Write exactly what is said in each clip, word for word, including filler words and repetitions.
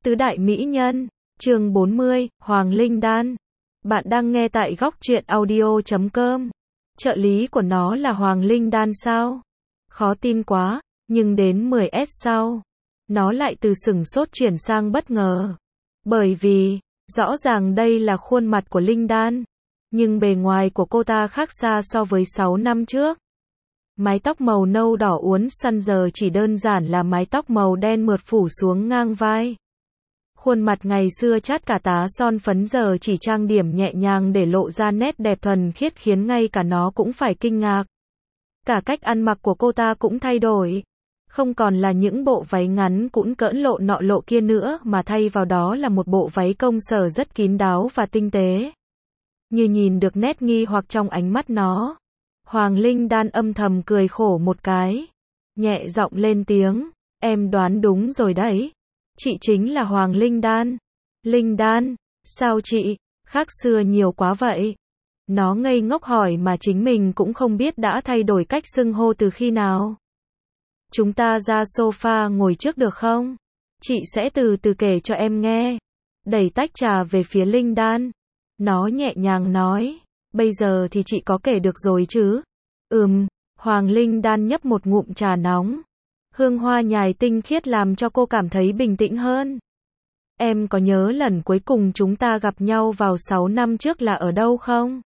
Tứ đại mỹ nhân, chương bốn mươi, Hoàng Linh Đan. Bạn đang nghe tại góc truyện audio chấm com. Trợ lý của nó là Hoàng Linh Đan sao? Khó tin quá, nhưng đến mười S sau, nó lại từ sửng sốt chuyển sang bất ngờ. Bởi vì, rõ ràng đây là khuôn mặt của Linh Đan, nhưng bề ngoài của cô ta khác xa so với sáu năm trước. Mái tóc màu nâu đỏ uốn xoăn giờ chỉ đơn giản là mái tóc màu đen mượt phủ xuống ngang vai. Khuôn mặt ngày xưa chát cả tá son phấn giờ chỉ trang điểm nhẹ nhàng để lộ ra nét đẹp thuần khiết khiến ngay cả nó cũng phải kinh ngạc. Cả cách ăn mặc của cô ta cũng thay đổi. Không còn là những bộ váy ngắn cũn cỡn lộ nọ lộ kia nữa mà thay vào đó là một bộ váy công sở rất kín đáo và tinh tế. Như nhìn được nét nghi hoặc trong ánh mắt nó. Hoàng Linh Đan âm thầm cười khổ một cái. Nhẹ giọng lên tiếng, em đoán đúng rồi đấy. Chị chính là Hoàng Linh Đan. Linh Đan, sao chị, khác xưa nhiều quá vậy? Nó ngây ngốc hỏi mà chính mình cũng không biết đã thay đổi cách xưng hô từ khi nào. Chúng ta ra sofa ngồi trước được không? Chị sẽ từ từ kể cho em nghe. Đẩy tách trà về phía Linh Đan. Nó nhẹ nhàng nói, bây giờ thì chị có kể được rồi chứ? Ừm, Hoàng Linh Đan nhấp một ngụm trà nóng. Hương hoa nhài tinh khiết làm cho cô cảm thấy bình tĩnh hơn. Em có nhớ lần cuối cùng chúng ta gặp nhau vào sáu năm trước là ở đâu không?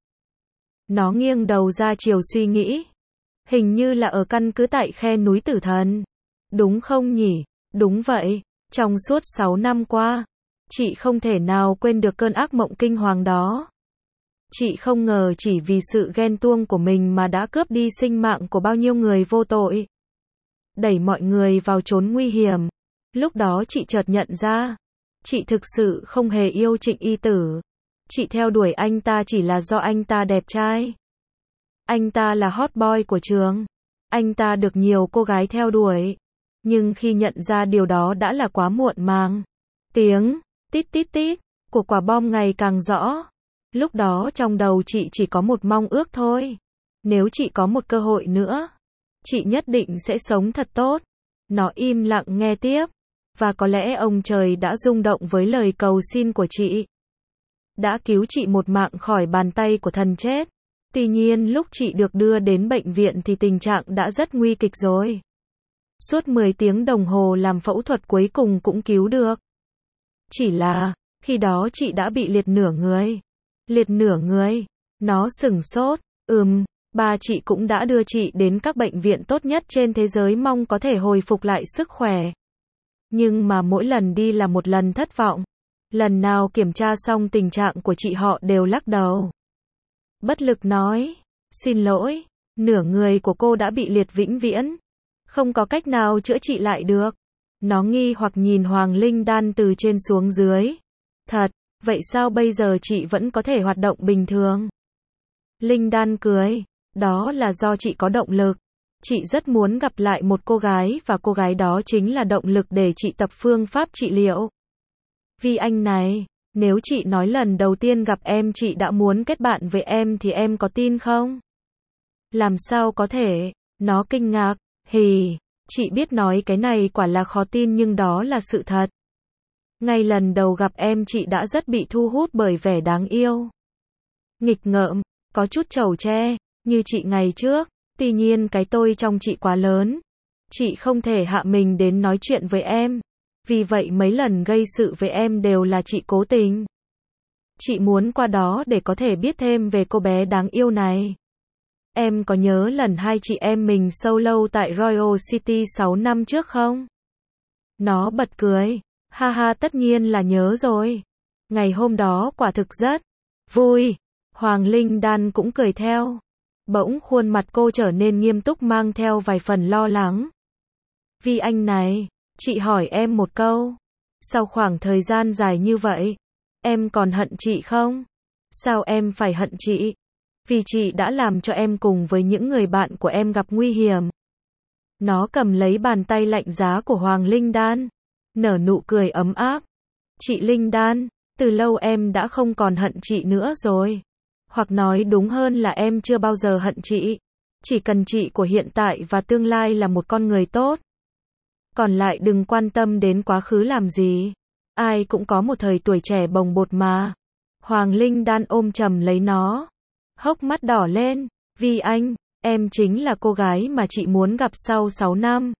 Nó nghiêng đầu ra chiều suy nghĩ. Hình như là ở căn cứ tại khe núi Tử Thần. Đúng không nhỉ? Đúng vậy. Trong suốt sáu năm qua, chị không thể nào quên được cơn ác mộng kinh hoàng đó. Chị không ngờ chỉ vì sự ghen tuông của mình mà đã cướp đi sinh mạng của bao nhiêu người vô tội. Đẩy mọi người vào chốn nguy hiểm. Lúc đó chị chợt nhận ra, chị thực sự không hề yêu Trịnh Y Tử. Chị theo đuổi anh ta chỉ là do anh ta đẹp trai. Anh ta là hot boy của trường. Anh ta được nhiều cô gái theo đuổi. Nhưng khi nhận ra điều đó đã là quá muộn màng. Tiếng tít tít tít của quả bom ngày càng rõ. Lúc đó trong đầu chị chỉ có một mong ước thôi. Nếu chị có một cơ hội nữa, chị nhất định sẽ sống thật tốt. Nó im lặng nghe tiếp. Và có lẽ ông trời đã rung động với lời cầu xin của chị. Đã cứu chị một mạng khỏi bàn tay của thần chết. Tuy nhiên lúc chị được đưa đến bệnh viện thì tình trạng đã rất nguy kịch rồi. Suốt mười tiếng đồng hồ làm phẫu thuật cuối cùng cũng cứu được. Chỉ là, khi đó chị đã bị liệt nửa người. Liệt nửa người. Nó sửng sốt. Ừm, ba chị cũng đã đưa chị đến các bệnh viện tốt nhất trên thế giới mong có thể hồi phục lại sức khỏe. Nhưng mà mỗi lần đi là một lần thất vọng. Lần nào kiểm tra xong tình trạng của chị họ đều lắc đầu. Bất lực nói, xin lỗi, nửa người của cô đã bị liệt vĩnh viễn. Không có cách nào chữa trị lại được. Nó nghi hoặc nhìn Hoàng Linh Đan từ trên xuống dưới. Thật, vậy sao bây giờ chị vẫn có thể hoạt động bình thường? Linh Đan cười, đó là do chị có động lực. Chị rất muốn gặp lại một cô gái và cô gái đó chính là động lực để chị tập phương pháp trị liệu. Vì anh này, nếu chị nói lần đầu tiên gặp em chị đã muốn kết bạn với em thì em có tin không? Làm sao có thể? Nó kinh ngạc, hì, chị biết nói cái này quả là khó tin nhưng đó là sự thật. Ngay lần đầu gặp em chị đã rất bị thu hút bởi vẻ đáng yêu. Nghịch ngợm, có chút trẩu tre, như chị ngày trước. Tuy nhiên cái tôi trong chị quá lớn. Chị không thể hạ mình đến nói chuyện với em. Vì vậy mấy lần gây sự với em đều là chị cố tình. Chị muốn qua đó để có thể biết thêm về cô bé đáng yêu này. Em có nhớ lần hai chị em mình solo tại Royal City sáu năm trước không? Nó bật cười. Ha ha, tất nhiên là nhớ rồi. Ngày hôm đó quả thực rất vui. Hoàng Linh Đan cũng cười theo. Bỗng khuôn mặt cô trở nên nghiêm túc mang theo vài phần lo lắng. Vì anh này, chị hỏi em một câu. Sau khoảng thời gian dài như vậy, em còn hận chị không? Sao em phải hận chị? Vì chị đã làm cho em cùng với những người bạn của em gặp nguy hiểm. Nó cầm lấy bàn tay lạnh giá của Hoàng Linh Đan. Nở nụ cười ấm áp. Chị Linh Đan, từ lâu em đã không còn hận chị nữa rồi. Hoặc nói đúng hơn là em chưa bao giờ hận chị. Chỉ cần chị của hiện tại và tương lai là một con người tốt. Còn lại đừng quan tâm đến quá khứ làm gì. Ai cũng có một thời tuổi trẻ bồng bột mà. Hoàng Linh Đan ôm chầm lấy nó. Hốc mắt đỏ lên. Vi Anh, em chính là cô gái mà chị muốn gặp sau sáu năm.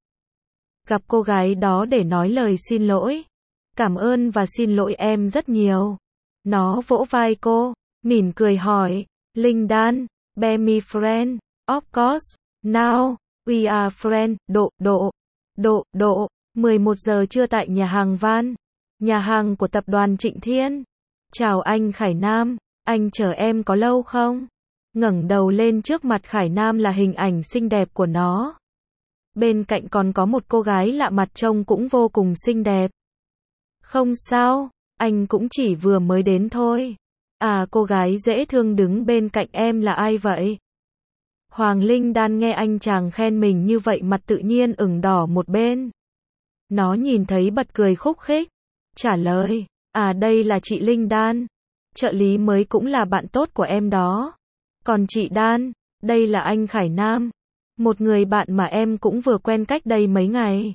Gặp cô gái đó để nói lời xin lỗi. Cảm ơn và xin lỗi em rất nhiều. Nó vỗ vai cô, mỉm cười hỏi. Linh Đan, be me friend, of course, now, we are friends, độ, độ, độ, độ, mười một giờ trưa tại nhà hàng Van, nhà hàng của tập đoàn Trịnh Thiên. Chào anh Khải Nam, anh chờ em có lâu không? Ngẩng đầu lên trước mặt Khải Nam là hình ảnh xinh đẹp của nó. Bên cạnh còn có một cô gái lạ mặt trông cũng vô cùng xinh đẹp. Không sao, anh cũng chỉ vừa mới đến thôi. À, cô gái dễ thương đứng bên cạnh em là ai vậy? Hoàng Linh Đan nghe anh chàng khen mình như vậy mặt tự nhiên ửng đỏ một bên. Nó nhìn thấy bật cười khúc khích. Trả lời, à đây là chị Linh Đan. Trợ lý mới cũng là bạn tốt của em đó. Còn chị Đan, đây là anh Khải Nam. Một người bạn mà em cũng vừa quen cách đây mấy ngày.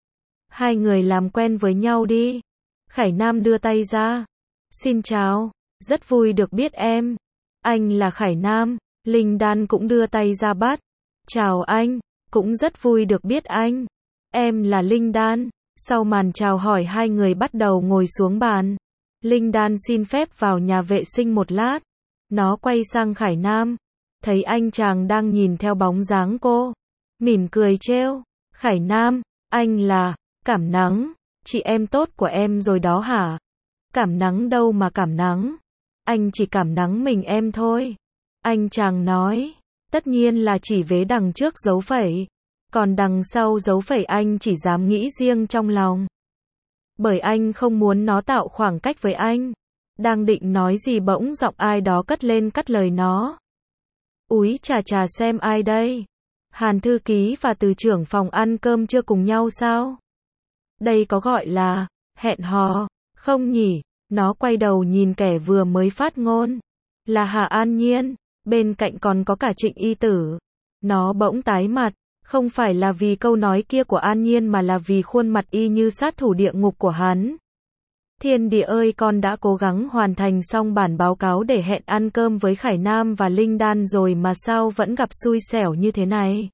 Hai người làm quen với nhau đi. Khải Nam đưa tay ra. Xin chào, rất vui được biết em. Anh là Khải Nam. Linh Đan cũng đưa tay ra bắt. Chào anh, cũng rất vui được biết anh. Em là Linh Đan. Sau màn chào hỏi hai người bắt đầu ngồi xuống bàn. Linh Đan xin phép vào nhà vệ sinh một lát. Nó quay sang Khải Nam. Thấy anh chàng đang nhìn theo bóng dáng cô. Mỉm cười trêu. Khải Nam, anh là Cảm Nắng. Chị em tốt của em rồi đó hả? Cảm Nắng đâu mà cảm nắng. Anh chỉ cảm nắng mình em thôi. Anh chàng nói. Tất nhiên là chỉ vế đằng trước dấu phẩy. Còn đằng sau dấu phẩy anh chỉ dám nghĩ riêng trong lòng. Bởi anh không muốn nó tạo khoảng cách với anh. Đang định nói gì bỗng giọng ai đó cất lên cắt lời nó. Úi chà chà, xem ai đây? Hàn thư ký và từ trưởng phòng ăn cơm trưa cùng nhau sao? Đây có gọi là hẹn hò không nhỉ? Nó quay đầu nhìn kẻ vừa mới phát ngôn. Là Hà An Nhiên. Bên cạnh còn có cả Trịnh Y Tử. Nó bỗng tái mặt. Không phải là vì câu nói kia của An Nhiên mà là vì khuôn mặt y như sát thủ địa ngục của hắn. Thiên địa ơi, con đã cố gắng hoàn thành xong bản báo cáo để hẹn ăn cơm với Khải Nam và Linh Đan rồi mà sao vẫn gặp xui xẻo như thế này.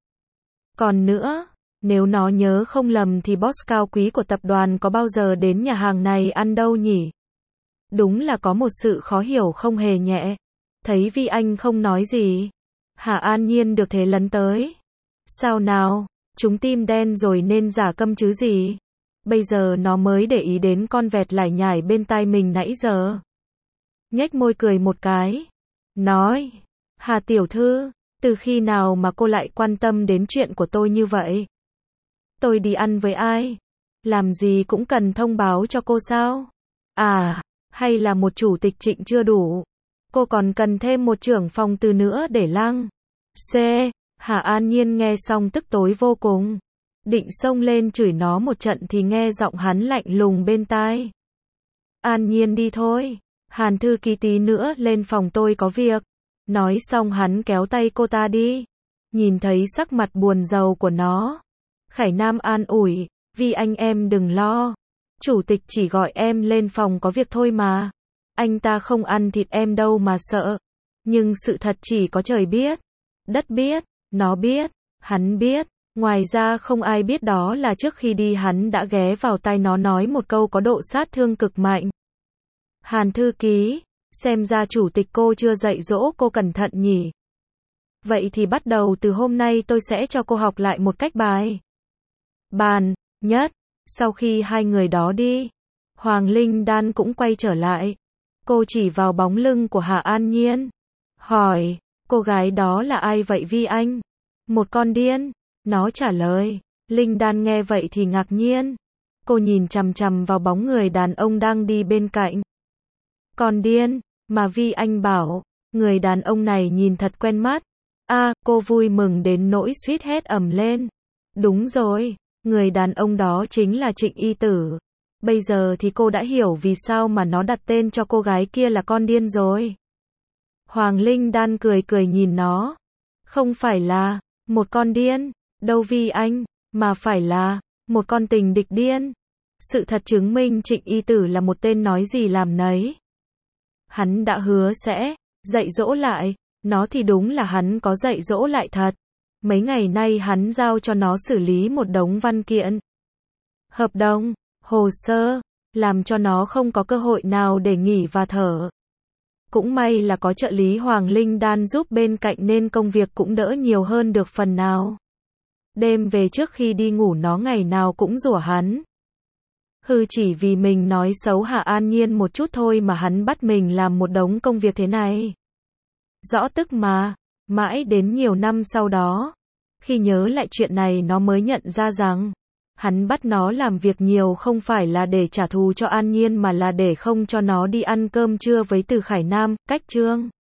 Còn nữa, nếu nó nhớ không lầm thì boss cao quý của tập đoàn có bao giờ đến nhà hàng này ăn đâu nhỉ? Đúng là có một sự khó hiểu không hề nhẹ. Thấy Vi Anh không nói gì. Hà An Nhiên được thế lấn tới. Sao nào, chúng tim đen rồi nên giả câm chứ gì? Bây giờ nó mới để ý đến con vẹt lải nhải bên tai mình nãy giờ. Nhếch môi cười một cái. Nói, Hà tiểu thư, từ khi nào mà cô lại quan tâm đến chuyện của tôi như vậy? Tôi đi ăn với ai? Làm gì cũng cần thông báo cho cô sao? À, hay là một chủ tịch Trịnh chưa đủ? Cô còn cần thêm một trưởng phòng từ nữa để lăng. C. Hà An Nhiên nghe xong tức tối vô cùng. Định xông lên chửi nó một trận thì nghe giọng hắn lạnh lùng bên tai. An Nhiên đi thôi. Hàn thư ký tí nữa lên phòng tôi có việc. Nói xong hắn kéo tay cô ta đi. Nhìn thấy sắc mặt buồn rầu của nó. Khải Nam an ủi. Vi anh em đừng lo. Chủ tịch chỉ gọi em lên phòng có việc thôi mà. Anh ta không ăn thịt em đâu mà sợ. Nhưng sự thật chỉ có trời biết. Đất biết. Nó biết. Hắn biết. Ngoài ra không ai biết đó là trước khi đi hắn đã ghé vào tai nó nói một câu có độ sát thương cực mạnh. Hàn thư ký, xem ra chủ tịch cô chưa dạy dỗ cô cẩn thận nhỉ. Vậy thì bắt đầu từ hôm nay tôi sẽ cho cô học lại một cách bài bàn nhất. Sau khi hai người đó đi, Hoàng Linh Đan cũng quay trở lại. Cô chỉ vào bóng lưng của Hà An Nhiên. Hỏi, cô gái đó là ai vậy Vi Anh? Một con điên. Nó trả lời. Linh Đan nghe vậy thì ngạc nhiên. Cô nhìn chằm chằm vào bóng người đàn ông đang đi bên cạnh. Con điên, mà Vi Anh bảo, người đàn ông này nhìn thật quen mắt. A, à, cô vui mừng đến nỗi suýt hét ầm lên. Đúng rồi, người đàn ông đó chính là Trịnh Y Tử. Bây giờ thì cô đã hiểu vì sao mà nó đặt tên cho cô gái kia là con điên rồi. Hoàng Linh Đan cười cười nhìn nó. Không phải là một con điên, đâu Vi Anh, mà phải là một con tình địch điên. Sự thật chứng minh Trịnh Y Tử là một tên nói gì làm nấy. Hắn đã hứa sẽ dạy dỗ lại, nó thì đúng là hắn có dạy dỗ lại thật. Mấy ngày nay hắn giao cho nó xử lý một đống văn kiện, hợp đồng, hồ sơ, làm cho nó không có cơ hội nào để nghỉ và thở. Cũng may là có trợ lý Hoàng Linh Đan giúp bên cạnh nên công việc cũng đỡ nhiều hơn được phần nào. Đêm về trước khi đi ngủ nó ngày nào cũng rủa hắn. Hừ, chỉ vì mình nói xấu Hạ An Nhiên một chút thôi mà hắn bắt mình làm một đống công việc thế này. Rõ tức mà, mãi đến nhiều năm sau đó, khi nhớ lại chuyện này nó mới nhận ra rằng, hắn bắt nó làm việc nhiều không phải là để trả thù cho An Nhiên mà là để không cho nó đi ăn cơm trưa với Từ Khải Nam, cách chương.